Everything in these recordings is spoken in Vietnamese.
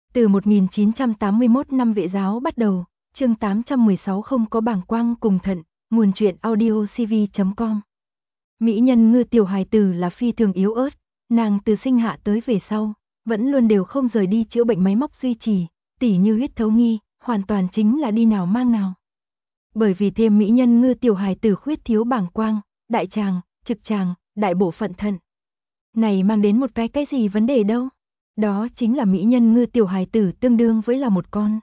Từ 1981 năm Vệ giáo bắt đầu, chương 816 không có bàng quang cùng thận, nguồn truyện audio cv.com. Mỹ nhân Ngư tiểu hài tử là phi thường yếu ớt, nàng từ sinh hạ tới về sau, vẫn luôn đều không rời đi chữa bệnh máy móc duy trì, tỉ như huyết thấu nghi, hoàn toàn chính là đi nào mang nào. Bởi vì thêm Mỹ nhân Ngư tiểu hài tử khuyết thiếu bàng quang, đại tràng, trực tràng, đại bộ phận thận. Này mang đến một cái gì vấn đề đâu? Đó chính là Mỹ nhân Ngư tiểu hài tử tương đương với là một con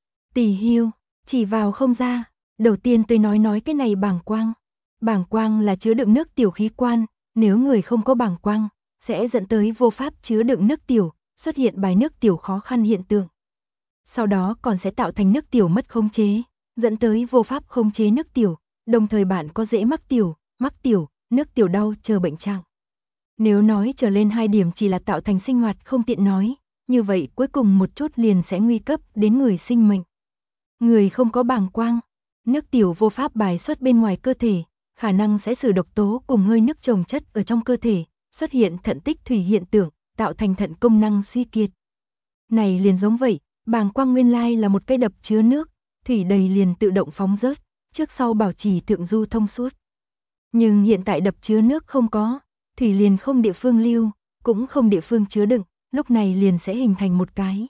tỳ hưu, chỉ vào không ra. Đầu tiên tôi nói cái này bàng quang. Bàng quang là chứa đựng nước tiểu khí quan, nếu người không có bàng quang, sẽ dẫn tới vô pháp chứa đựng nước tiểu, xuất hiện bài nước tiểu khó khăn hiện tượng. Sau đó còn sẽ tạo thành nước tiểu mất khống chế, dẫn tới vô pháp khống chế nước tiểu, đồng thời bạn có dễ mắc tiểu, nước tiểu đau chờ bệnh trạng. Nếu nói trở lên hai điểm chỉ là tạo thành sinh hoạt không tiện nói, như vậy cuối cùng một chút liền sẽ nguy cấp đến người sinh mệnh. Người không có bàng quang, nước tiểu vô pháp bài xuất bên ngoài cơ thể, khả năng sẽ xử độc tố cùng hơi nước chồng chất ở trong cơ thể, xuất hiện thận tích thủy hiện tượng, tạo thành thận công năng suy kiệt. Này liền giống vậy, bàng quang nguyên lai là một cái đập chứa nước, thủy đầy liền tự động phóng rớt, trước sau bảo trì thượng du thông suốt. Nhưng hiện tại đập chứa nước không có, thủy liền không địa phương lưu, cũng không địa phương chứa đựng, lúc này liền sẽ hình thành một cái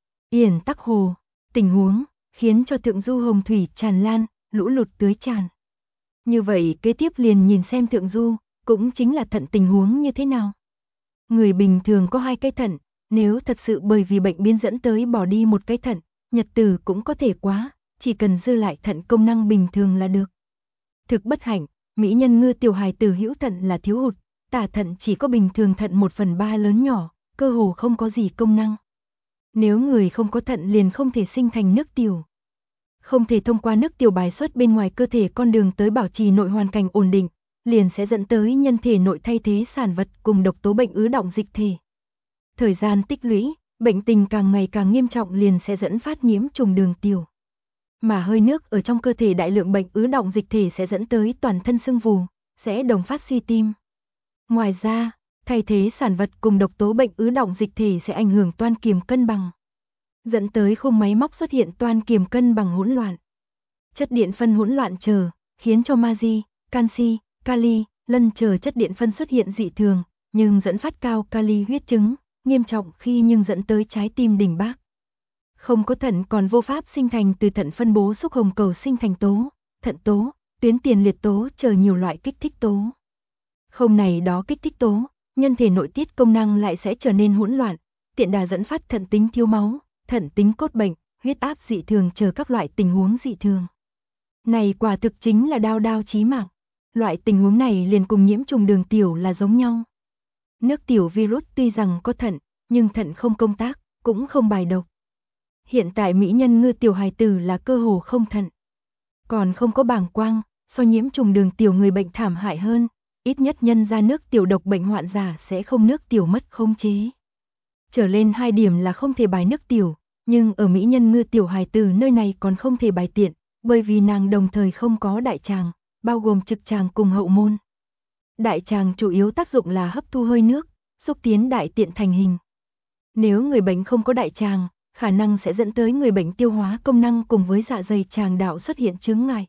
yển tắc hồ, tình huống khiến cho thượng du hồng thủy tràn lan, lũ lụt tưới tràn. Như vậy kế tiếp liền nhìn xem thượng du, cũng chính là thận tình huống như thế nào. Người bình thường có 2 cái thận, nếu thật sự bởi vì bệnh biến dẫn tới bỏ đi một cái thận, nhật tử cũng có thể quá, chỉ cần dư lại thận công năng bình thường là được. Thực bất hạnh, Mỹ nhân Ngư tiểu hài tử hữu thận là thiếu hụt, tả thận chỉ có bình thường thận 1/3 lớn nhỏ, cơ hồ không có gì công năng. Nếu người không có thận liền không thể sinh thành nước tiểu, không thể thông qua nước tiểu bài xuất bên ngoài cơ thể con đường tới bảo trì nội hoàn cảnh ổn định, liền sẽ dẫn tới nhân thể nội thay thế sản vật cùng độc tố bệnh ứ đọng dịch thể. Thời gian tích lũy, bệnh tình càng ngày càng nghiêm trọng liền sẽ dẫn phát nhiễm trùng đường tiểu. Mà hơi nước ở trong cơ thể đại lượng bệnh ứ đọng dịch thể sẽ dẫn tới toàn thân sưng vù, sẽ đồng phát suy tim. Ngoài ra, thay thế sản vật cùng độc tố bệnh ứ đọng dịch thể sẽ ảnh hưởng toan kiềm cân bằng, dẫn tới khung máy móc xuất hiện toan kiềm cân bằng hỗn loạn. Chất điện phân hỗn loạn chờ, khiến cho magie, canxi, kali, lân chờ chất điện phân xuất hiện dị thường, nhưng dẫn phát cao kali huyết chứng, nghiêm trọng khi nhưng dẫn tới trái tim đình bác. Không có thận còn vô pháp sinh thành từ thận phân bố xúc hồng cầu sinh thành tố, thận tố, tuyến tiền liệt tố chờ nhiều loại kích thích tố. Không này đó kích thích tố, nhân thể nội tiết công năng lại sẽ trở nên hỗn loạn, tiện đà dẫn phát thận tính thiếu máu, thận tính cốt bệnh, huyết áp dị thường chờ các loại tình huống dị thường. Này quả thực chính là đao chí mạng. Loại tình huống này liền cùng nhiễm trùng đường tiểu là giống nhau. Nước tiểu virus tuy rằng có thận, nhưng thận không công tác, cũng không bài độc. Hiện tại Mỹ nhân Ngư tiểu hài tử là cơ hồ không thận, còn không có bàng quang, so nhiễm trùng đường tiểu người bệnh thảm hại hơn, ít nhất nhân ra nước tiểu độc bệnh hoạn giả sẽ không nước tiểu mất khống chế. Trở lên 2 điểm là không thể bài nước tiểu, nhưng ở Mỹ nhân Ngư tiểu hài tử nơi này còn không thể bài tiện, bởi vì nàng đồng thời không có đại tràng, bao gồm trực tràng cùng hậu môn. Đại tràng chủ yếu tác dụng là hấp thu hơi nước, xúc tiến đại tiện thành hình. Nếu người bệnh không có đại tràng, khả năng sẽ dẫn tới người bệnh tiêu hóa công năng cùng với dạ dày tràng đạo xuất hiện chướng ngại.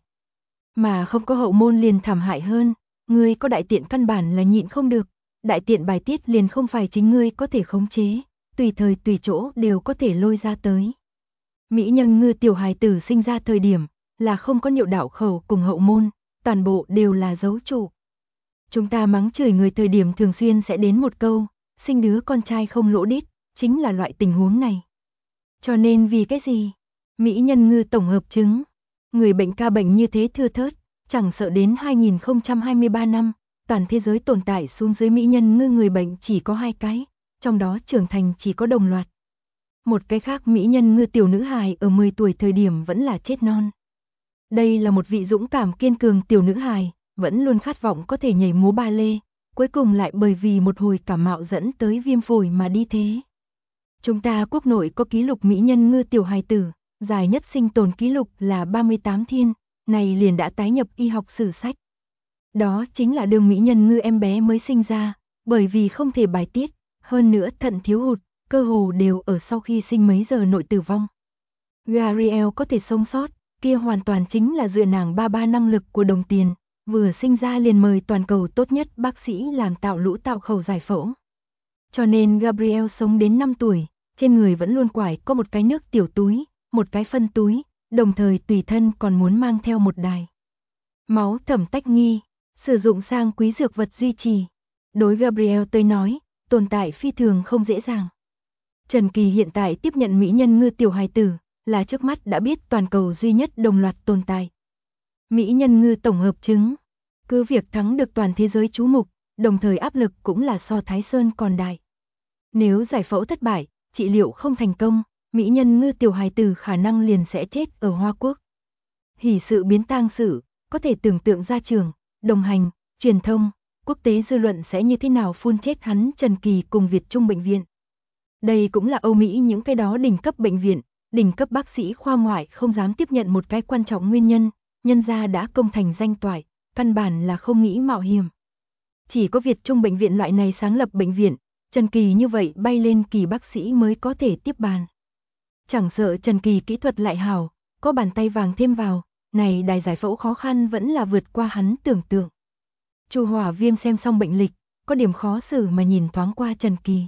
Mà không có hậu môn liền thảm hại hơn, người có đại tiện căn bản là nhịn không được, đại tiện bài tiết liền không phải chính ngươi có thể khống chế, tùy thời tùy chỗ đều có thể lôi ra tới. Mỹ nhân Ngư tiểu hài tử sinh ra thời điểm là không có niệu đạo khẩu cùng hậu môn, toàn bộ đều là dấu trụ. Chúng ta mắng chửi người thời điểm thường xuyên sẽ đến một câu, sinh đứa con trai không lỗ đít, chính là loại tình huống này. Cho nên vì cái gì? Mỹ nhân Ngư tổng hợp chứng, người bệnh ca bệnh như thế thưa thớt, chẳng sợ đến 2023 năm, toàn thế giới tồn tại xuống dưới Mỹ nhân Ngư người bệnh chỉ có 2 cái, trong đó trưởng thành chỉ có đồng loạt. Một cái khác Mỹ nhân Ngư tiểu nữ hài ở 10 tuổi thời điểm vẫn là chết non. Đây là một vị dũng cảm kiên cường tiểu nữ hài, vẫn luôn khát vọng có thể nhảy múa ba lê, cuối cùng lại bởi vì một hồi cảm mạo dẫn tới viêm phổi mà đi thế. Chúng ta quốc nội có ký lục Mỹ nhân Ngư tiểu hài tử, dài nhất sinh tồn ký lục là 38 thiên, này liền đã tái nhập y học sử sách. Đó chính là đường Mỹ nhân Ngư em bé mới sinh ra, bởi vì không thể bài tiết, hơn nữa thận thiếu hụt, cơ hồ đều ở sau khi sinh mấy giờ nội tử vong. Gabriel có thể sống sót, kia hoàn toàn chính là dựa nàng ba năng lực của đồng tiền, vừa sinh ra liền mời toàn cầu tốt nhất bác sĩ làm tạo lũ tạo khẩu giải phẫu. Cho nên Gabriel sống đến 5 tuổi, trên người vẫn luôn quải có một cái nước tiểu túi, một cái phân túi, đồng thời tùy thân còn muốn mang theo một đài máu thẩm tách nghi, sử dụng sang quý dược vật duy trì. Đối Gabriel tới nói, tồn tại phi thường không dễ dàng. Trần Kỳ hiện tại tiếp nhận mỹ nhân ngư tiểu hài tử, là trước mắt đã biết toàn cầu duy nhất đồng loạt tồn tại. Mỹ nhân ngư tổng hợp chứng, cứ việc thắng được toàn thế giới chú mục, đồng thời áp lực cũng là so Thái Sơn còn đại. Nếu giải phẫu thất bại, trị liệu không thành công, mỹ nhân ngư tiểu hài tử khả năng liền sẽ chết ở Hoa Quốc. Hỷ sự biến tang sự, có thể tưởng tượng ra trường, đồng hành, truyền thông, quốc tế dư luận sẽ như thế nào phun chết hắn Trần Kỳ cùng Việt Trung bệnh viện. Đây cũng là Âu Mỹ những cái đó đỉnh cấp bệnh viện, đỉnh cấp bác sĩ khoa ngoại không dám tiếp nhận một cái quan trọng nguyên nhân, nhân gia đã công thành danh toại, căn bản là không nghĩ mạo hiểm. Chỉ có Việt Trung bệnh viện loại này sáng lập bệnh viện, Trần Kỳ như vậy bay lên kỳ bác sĩ mới có thể tiếp bàn. Chẳng sợ Trần Kỳ kỹ thuật lại hảo, có bàn tay vàng thêm vào, này đài giải phẫu khó khăn vẫn là vượt qua hắn tưởng tượng. Chu Hỏa Viêm xem xong bệnh lịch, có điểm khó xử mà nhìn thoáng qua Trần Kỳ.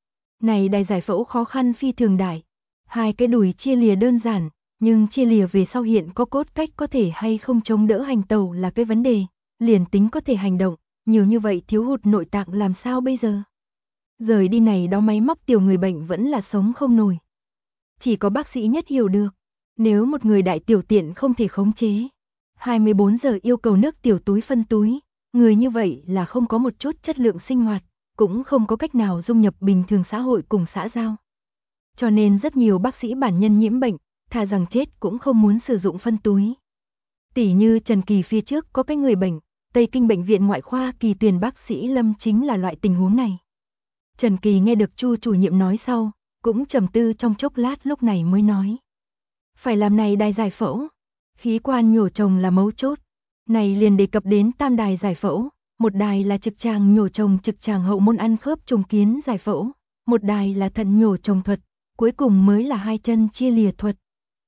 Này đài giải phẫu khó khăn phi thường đại, hai cái đùi chia lìa đơn giản, nhưng chia lìa về sau hiện có cốt cách có thể hay không chống đỡ hành tẩu là cái vấn đề, liền tính có thể hành động, nhiều như vậy thiếu hụt nội tạng làm sao bây giờ? Rời đi này đó máy móc tiểu người bệnh vẫn là sống không nổi. Chỉ có bác sĩ nhất hiểu được, nếu một người đại tiểu tiện không thể khống chế, 24 giờ yêu cầu nước tiểu túi phân túi, người như vậy là không có một chút chất lượng sinh hoạt, cũng không có cách nào dung nhập bình thường xã hội cùng xã giao. Cho nên rất nhiều bác sĩ bản nhân nhiễm bệnh, thà rằng chết cũng không muốn sử dụng phân túi. Tỉ như Trần Kỳ phía trước có cái người bệnh, Tây Kinh bệnh viện ngoại khoa Kỳ Tuyền bác sĩ Lâm chính là loại tình huống này. Trần Kỳ nghe được Chu chủ nhiệm nói sau, cũng trầm tư trong chốc lát lúc này mới nói. Phải làm này đài giải phẫu, khí quan nhổ trồng là mấu chốt. Này liền đề cập đến tam đài giải phẫu, một đài là trực tràng nhổ trồng trực tràng hậu môn ăn khớp trùng kiến giải phẫu, một đài là thận nhổ trồng thuật, cuối cùng mới là hai chân chia lìa thuật.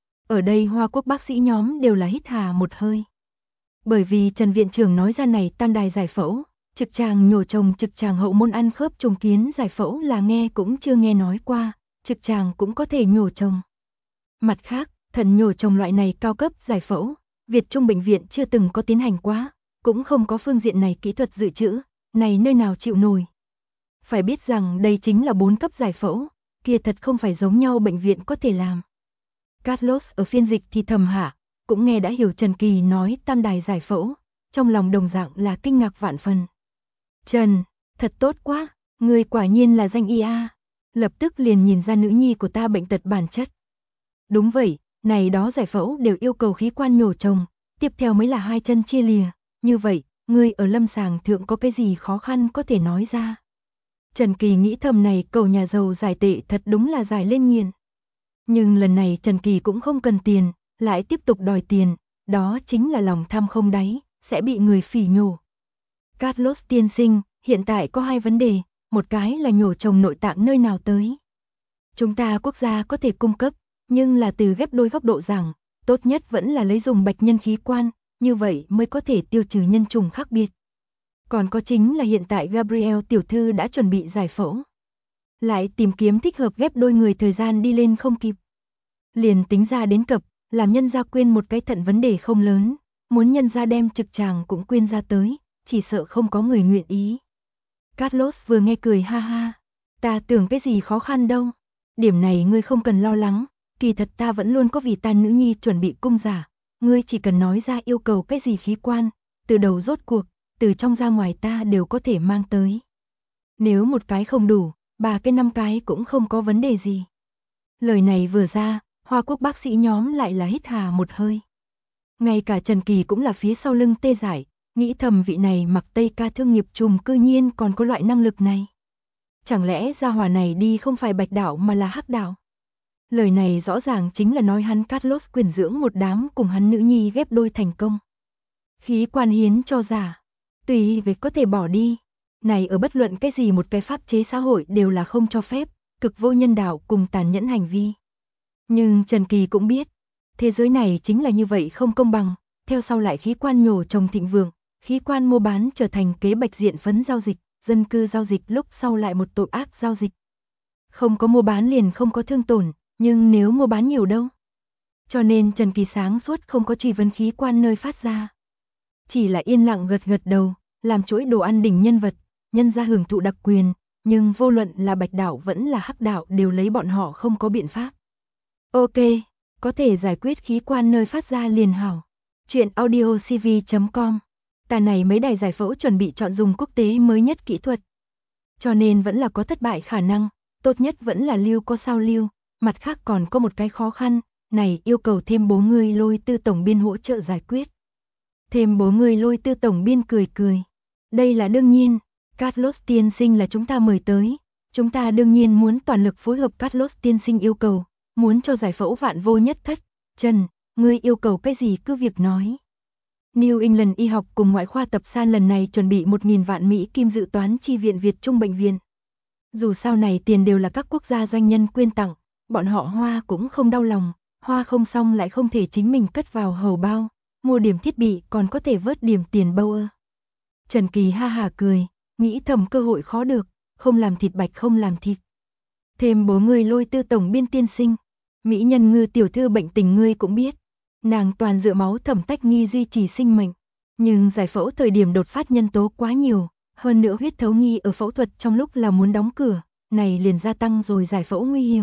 Ở đây Hoa Quốc bác sĩ nhóm đều là hít hà một hơi. Bởi vì Trần viện trưởng nói ra này tam đài giải phẫu, trực tràng nhổ trồng trực tràng hậu môn ăn khớp trùng kiến giải phẫu là nghe cũng chưa nghe nói qua, trực tràng cũng có thể nhổ trồng. Mặt khác, thận nhổ trồng loại này cao cấp giải phẫu, Việt Trung bệnh viện chưa từng có tiến hành quá, cũng không có phương diện này kỹ thuật dự trữ, này nơi nào chịu nổi. Phải biết rằng đây chính là 4 cấp giải phẫu, kia thật không phải giống nhau bệnh viện có thể làm. Carlos ở phiên dịch thì thầm hạ, cũng nghe đã hiểu Trần Kỳ nói tam đài giải phẫu, trong lòng đồng dạng là kinh ngạc vạn phần. Trần, thật tốt quá, người quả nhiên là danh y a. Lập tức liền nhìn ra nữ nhi của ta bệnh tật bản chất. Đúng vậy, này đó giải phẫu đều yêu cầu khí quan nhổ trồng, tiếp theo mới là hai chân chia lìa, như vậy, ngươi ở lâm sàng thượng có cái gì khó khăn có thể nói ra. Trần Kỳ nghĩ thầm này cầu nhà giàu giải tệ thật đúng là giải lên nghiền. Nhưng lần này Trần Kỳ cũng không cần tiền, lại tiếp tục đòi tiền, đó chính là lòng tham không đáy, sẽ bị người phỉ nhổ. Carlos tiên sinh, hiện tại có hai vấn đề, một cái là nhổ trồng nội tạng nơi nào tới. Chúng ta quốc gia có thể cung cấp, nhưng là từ ghép đôi góc độ rằng, tốt nhất vẫn là lấy dùng bạch nhân khí quan, như vậy mới có thể tiêu trừ nhân chủng khác biệt. Còn có chính là hiện tại Gabriel tiểu thư đã chuẩn bị giải phẫu. Lại tìm kiếm thích hợp ghép đôi người thời gian đi lên không kịp. Liền tính ra đến cập, làm nhân gia quyên một cái thận vấn đề không lớn, muốn nhân gia đem trực tràng cũng quyên ra tới, chỉ sợ không có người nguyện ý. Carlos vừa nghe cười ha ha, ta tưởng cái gì khó khăn đâu, điểm này ngươi không cần lo lắng, kỳ thật ta vẫn luôn có vì ta nữ nhi chuẩn bị cung giả, ngươi chỉ cần nói ra yêu cầu cái gì khí quan, từ đầu rốt cuộc, từ trong ra ngoài ta đều có thể mang tới. Nếu một cái không đủ, 3 cái 5 cái cũng không có vấn đề gì. Lời này vừa ra, Hoa Quốc bác sĩ nhóm lại là hít hà một hơi. Ngay cả Trần Kỳ cũng là phía sau lưng tê dại, nghĩ thầm vị này mặc Tây ca thương nghiệp trùm cư nhiên còn có loại năng lực này. Chẳng lẽ gia hỏa này đi không phải bạch đảo mà là hắc đảo? Lời này rõ ràng chính là nói hắn Carlos quyền dưỡng một đám cùng hắn nữ nhi ghép đôi thành công. Khí quan hiến cho giả, tùy về có thể bỏ đi. Này ở bất luận cái gì một cái pháp chế xã hội đều là không cho phép, cực vô nhân đạo cùng tàn nhẫn hành vi. Nhưng Trần Kỳ cũng biết, thế giới này chính là như vậy không công bằng, theo sau lại khí quan nhổ trồng thịnh vượng, khí quan mua bán trở thành kế bạch diện phấn giao dịch, dân cư giao dịch lúc sau lại một tội ác giao dịch. Không có mua bán liền không có thương tổn, nhưng nếu mua bán nhiều đâu. Cho nên Trần Kỳ sáng suốt không có truy vấn khí quan nơi phát ra. Chỉ là yên lặng gật gật đầu, làm chuỗi đồ ăn đỉnh nhân vật, nhân ra hưởng thụ đặc quyền, nhưng vô luận là bạch đạo vẫn là hắc đạo đều lấy bọn họ không có biện pháp. Ok, có thể giải quyết khí quan nơi phát ra liền hảo. Chuyện audiocv.com. Tà này mấy đài giải phẫu chuẩn bị chọn dùng quốc tế mới nhất kỹ thuật. Cho nên vẫn là có thất bại khả năng, tốt nhất vẫn là lưu có sao lưu, mặt khác còn có một cái khó khăn, này yêu cầu thêm bố ngươi Lôi Tư tổng biên hỗ trợ giải quyết. Thêm bố ngươi Lôi Tư tổng biên cười cười. Đây là đương nhiên, Carlos tiên sinh là chúng ta mời tới, chúng ta đương nhiên muốn toàn lực phối hợp Carlos tiên sinh yêu cầu, muốn cho giải phẫu vạn vô nhất thất. Trần, ngươi yêu cầu cái gì cứ việc nói. New England y học cùng ngoại khoa tập san lần này chuẩn bị 1.000 vạn Mỹ kim dự toán chi viện Việt Trung bệnh viện. Dù sao này tiền đều là các quốc gia doanh nhân quyên tặng, bọn họ Hoa cũng không đau lòng, Hoa không xong lại không thể chính mình cất vào hầu bao, mua điểm thiết bị còn có thể vớt điểm tiền bâu ơ. Trần Kỳ ha hả cười, nghĩ thầm cơ hội khó được, không làm thịt bạch không làm thịt. Thêm bố ngươi Lôi Tư tổng biên tiên sinh, mỹ nhân Ngư tiểu thư bệnh tình ngươi cũng biết, nàng toàn dựa máu thẩm tách nghi duy trì sinh mệnh, nhưng giải phẫu thời điểm đột phát nhân tố quá nhiều, hơn nữa huyết thấu nghi ở phẫu thuật trong lúc là muốn đóng cửa, này liền gia tăng rồi giải phẫu nguy hiểm.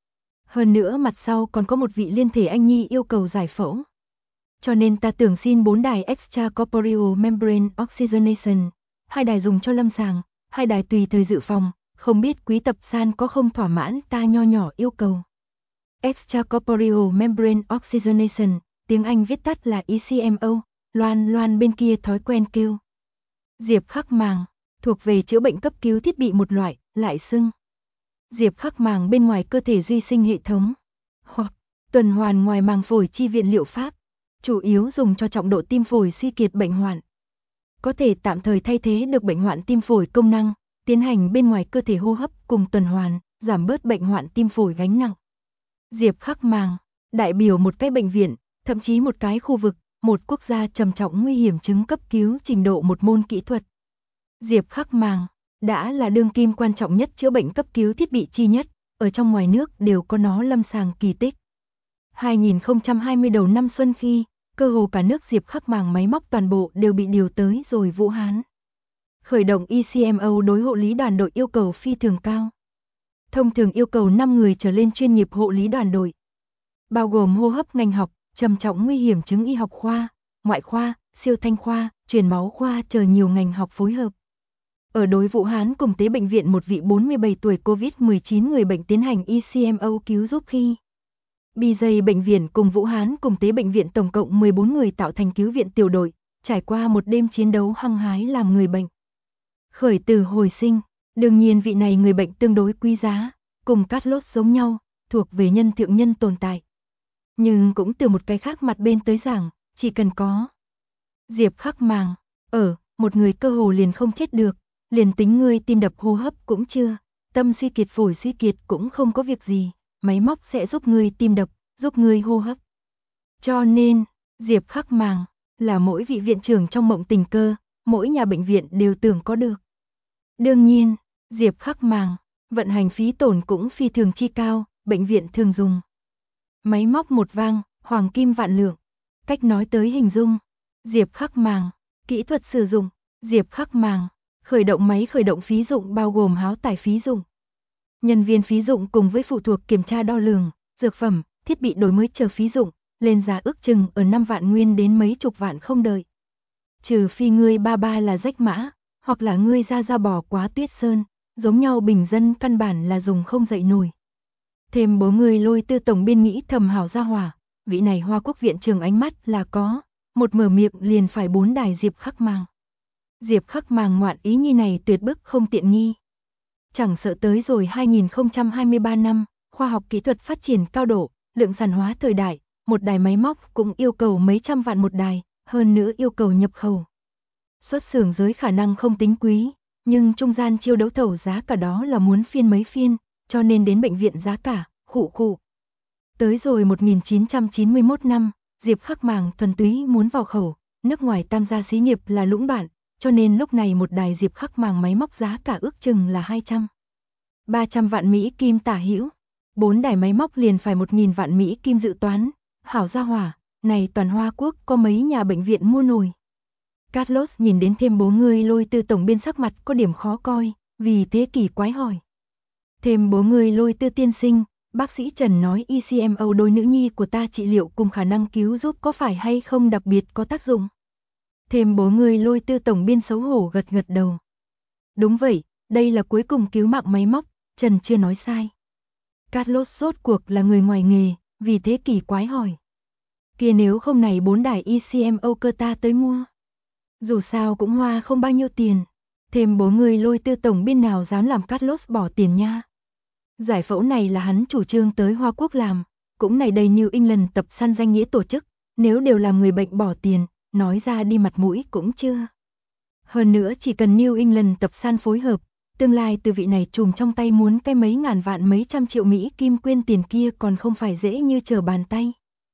Hơn nữa mặt sau còn có một vị liên thể anh nhi yêu cầu giải phẫu. Cho nên ta tưởng xin 4 đài extracorporeal membrane oxygenation, 2 đài dùng cho lâm sàng, 2 đài tùy thời dự phòng, không biết quý tập san có không thỏa mãn ta nho nhỏ yêu cầu. Extracorporeal membrane oxygenation, tiếng Anh viết tắt là ECMO, Loan bên kia thói quen kêu. Diệp khắc màng, thuộc về chữa bệnh cấp cứu thiết bị một loại, lại xưng diệp khắc màng bên ngoài cơ thể duy sinh hệ thống, hoặc tuần hoàn ngoài màng phổi chi viện liệu pháp, chủ yếu dùng cho trọng độ tim phổi suy kiệt bệnh hoạn. Có thể tạm thời thay thế được bệnh hoạn tim phổi công năng, tiến hành bên ngoài cơ thể hô hấp cùng tuần hoàn, giảm bớt bệnh hoạn tim phổi gánh nặng. Diệp khắc màng, đại biểu một cái bệnh viện, thậm chí một cái khu vực, một quốc gia trầm trọng nguy hiểm chứng cấp cứu trình độ một môn kỹ thuật. Diệp khắc màng, đã là đương kim quan trọng nhất chữa bệnh cấp cứu thiết bị chi nhất, ở trong ngoài nước đều có nó lâm sàng kỳ tích. 2020 đầu năm xuân khi, cơ hồ cả nước diệp khắc màng máy móc toàn bộ đều bị điều tới rồi Vũ Hán. Khởi động ECMO đối hộ lý đoàn đội yêu cầu phi thường cao. Thông thường yêu cầu 5 người trở lên chuyên nghiệp hộ lý đoàn đội, bao gồm hô hấp ngành học, trầm trọng nguy hiểm chứng y học khoa, ngoại khoa, siêu thanh khoa, truyền máu khoa chờ nhiều ngành học phối hợp. Ở đối Vũ Hán cùng tế bệnh viện một vị 47 tuổi COVID-19 người bệnh tiến hành ECMO cứu giúp khi BJ bệnh viện cùng Vũ Hán cùng tế bệnh viện tổng cộng 14 người tạo thành cứu viện tiểu đội, trải qua một đêm chiến đấu hăng hái làm người bệnh khởi tử hồi sinh. Đương nhiên vị này người bệnh tương đối quý giá, cùng Carlos giống nhau, thuộc về nhân thượng nhân tồn tại. Nhưng cũng từ một cái khác mặt bên tới giảng, chỉ cần có diệp khắc màng, một người cơ hồ liền không chết được, liền tính ngươi tim đập hô hấp cũng chưa, tâm suy kiệt phổi suy kiệt cũng không có việc gì, máy móc sẽ giúp ngươi tim đập, giúp ngươi hô hấp. Cho nên, diệp khắc màng, là mỗi vị viện trưởng trong mộng tình cơ, mỗi nhà bệnh viện đều tưởng có được. Đương nhiên, diệp khắc màng, vận hành phí tổn cũng phi thường chi cao, bệnh viện thường dùng. Máy móc một vang, hoàng kim vạn lượng. Cách nói tới hình dung, diệp khắc màng, kỹ thuật sử dụng, diệp khắc màng, khởi động máy khởi động phí dụng bao gồm háo tải phí dụng, nhân viên phí dụng cùng với phụ thuộc kiểm tra đo lường, dược phẩm, thiết bị đổi mới chờ phí dụng, lên giá ước chừng ở 5 vạn nguyên đến mấy chục vạn không đợi. Trừ phi ngươi ba là rách mã, hoặc là ngươi ra bò quá tuyết sơn, giống nhau bình dân căn bản là dùng không dậy nổi. Thêm bố người Lôi Tư tổng biên nghĩ thầm hảo ra hỏa, vị này Hoa Quốc viện trưởng ánh mắt là có, một mở miệng liền phải 4 đài diệp khắc màng. Diệp khắc màng ngoạn ý nhi này tuyệt bức không tiện nghi. Chẳng sợ tới rồi 2023 năm, khoa học kỹ thuật phát triển cao độ, lượng sản hóa thời đại, một đài máy móc cũng yêu cầu mấy trăm vạn một đài, hơn nữa yêu cầu nhập khẩu. Xuất xưởng giới khả năng không tính quý, nhưng trung gian chiêu đấu thầu giá cả đó là muốn phiên mấy phiên, cho nên đến bệnh viện giá cả, khụ khụ. Tới rồi 1991 năm, Diệp Khắc Màng thuần túy muốn vào khẩu, nước ngoài tam gia xí nghiệp là lũng đoạn, cho nên lúc này một đài Diệp Khắc Màng máy móc giá cả ước chừng là 300 vạn Mỹ Kim tả hữu. 4 đài máy móc liền phải 1.000 vạn Mỹ Kim dự toán, hảo gia hỏa, này toàn Hoa Quốc có mấy nhà bệnh viện mua nổi. Carlos nhìn đến Thêm Bố Ngươi Lôi Tư tổng biên sắc mặt có điểm khó coi, vì thế kỳ quái hỏi. Thêm Bố Ngươi Lôi Tư tiên sinh, bác sĩ Trần nói ECMO đôi nữ nhi của ta trị liệu cùng khả năng cứu giúp có phải hay không đặc biệt có tác dụng? Thêm Bố Ngươi Lôi Tư tổng biên xấu hổ gật gật đầu. Đúng vậy, đây là cuối cùng cứu mạng máy móc, Trần chưa nói sai. Carlos rốt cuộc là người ngoài nghề, vì thế kỳ quái hỏi. Kia nếu không này 4 đài ECMO cơ ta tới mua. Dù sao cũng hoa không bao nhiêu tiền. Thêm Bố Ngươi Lôi Tư tổng biên nào dám làm Carlos bỏ tiền nha. Giải phẫu này là hắn chủ trương tới Hoa Quốc làm, cũng này đây New England tập săn danh nghĩa tổ chức, nếu đều làm người bệnh bỏ tiền, nói ra đi mặt mũi cũng chưa. Hơn nữa chỉ cần New England tập săn phối hợp, tương lai từ vị này trùm trong tay muốn cái mấy ngàn vạn mấy trăm triệu Mỹ Kim quyên tiền kia còn không phải dễ như trở bàn tay.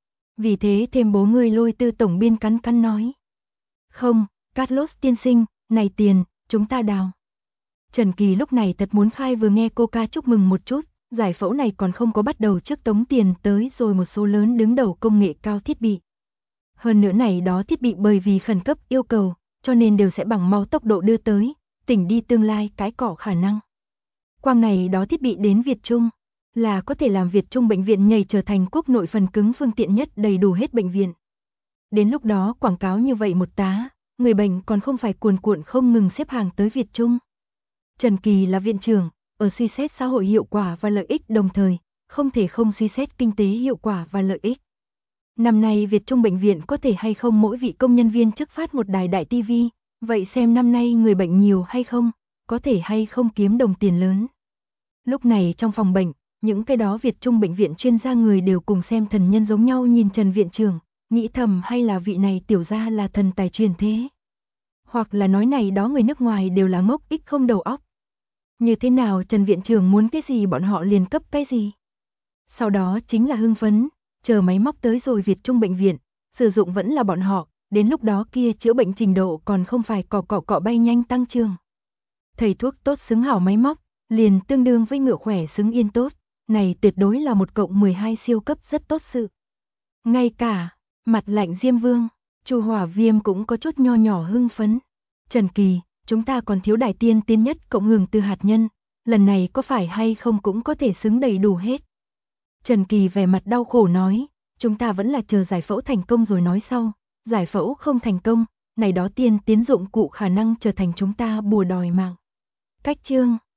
Vì thế Thêm Bố Ngươi Lôi Tư tổng biên cắn cắn nói. Không, Carlos tiên sinh, này tiền, chúng ta đào. Trần Kỳ lúc này thật muốn khai vừa nghe Coca chúc mừng một chút, giải phẫu này còn không có bắt đầu trước tống tiền tới rồi một số lớn đứng đầu công nghệ cao thiết bị. Hơn nữa này đó thiết bị bởi vì khẩn cấp yêu cầu, cho nên đều sẽ bằng mau tốc độ đưa tới, tỉnh đi tương lai cái cỏ khả năng. Quang này đó thiết bị đến Việt Trung, là có thể làm Việt Trung bệnh viện nhảy trở thành quốc nội phần cứng phương tiện nhất đầy đủ hết bệnh viện. Đến lúc đó quảng cáo như vậy một tá, người bệnh còn không phải cuồn cuộn không ngừng xếp hàng tới Việt Trung. Trần Kỳ là viện trưởng, ở suy xét xã hội hiệu quả và lợi ích đồng thời, không thể không suy xét kinh tế hiệu quả và lợi ích. Năm nay Việt Trung bệnh viện có thể hay không mỗi vị công nhân viên chức phát một đài đại TV, vậy xem năm nay người bệnh nhiều hay không, có thể hay không kiếm đồng tiền lớn. Lúc này trong phòng bệnh, những cái đó Việt Trung bệnh viện chuyên gia người đều cùng xem thần nhân giống nhau nhìn Trần viện trưởng, nghĩ thầm hay là vị này tiểu gia là thần tài truyền thế. Hoặc là nói này đó người nước ngoài đều là ngốc ích không đầu óc. Như thế nào Trần viện trưởng muốn cái gì bọn họ liền cấp cái gì. Sau đó chính là hưng phấn, chờ máy móc tới rồi Việt Trung bệnh viện, sử dụng vẫn là bọn họ, đến lúc đó kia chữa bệnh trình độ còn không phải cọ bay nhanh tăng trưởng. Thầy thuốc tốt xứng hảo máy móc, liền tương đương với ngựa khỏe xứng yên tốt, này tuyệt đối là 1+12 siêu cấp rất tốt sự. Ngay cả, mặt lạnh Diêm Vương, Chu Hỏa Viêm cũng có chút nho nhỏ hưng phấn. Trần Kỳ, chúng ta còn thiếu đài tiên tiến nhất cộng hưởng từ hạt nhân, lần này có phải hay không cũng có thể xứng đầy đủ hết. Trần Kỳ vẻ mặt đau khổ nói, chúng ta vẫn là chờ giải phẫu thành công rồi nói sau, giải phẫu không thành công, này đó tiên tiến dụng cụ khả năng trở thành chúng ta bùa đòi mạng. Cách chương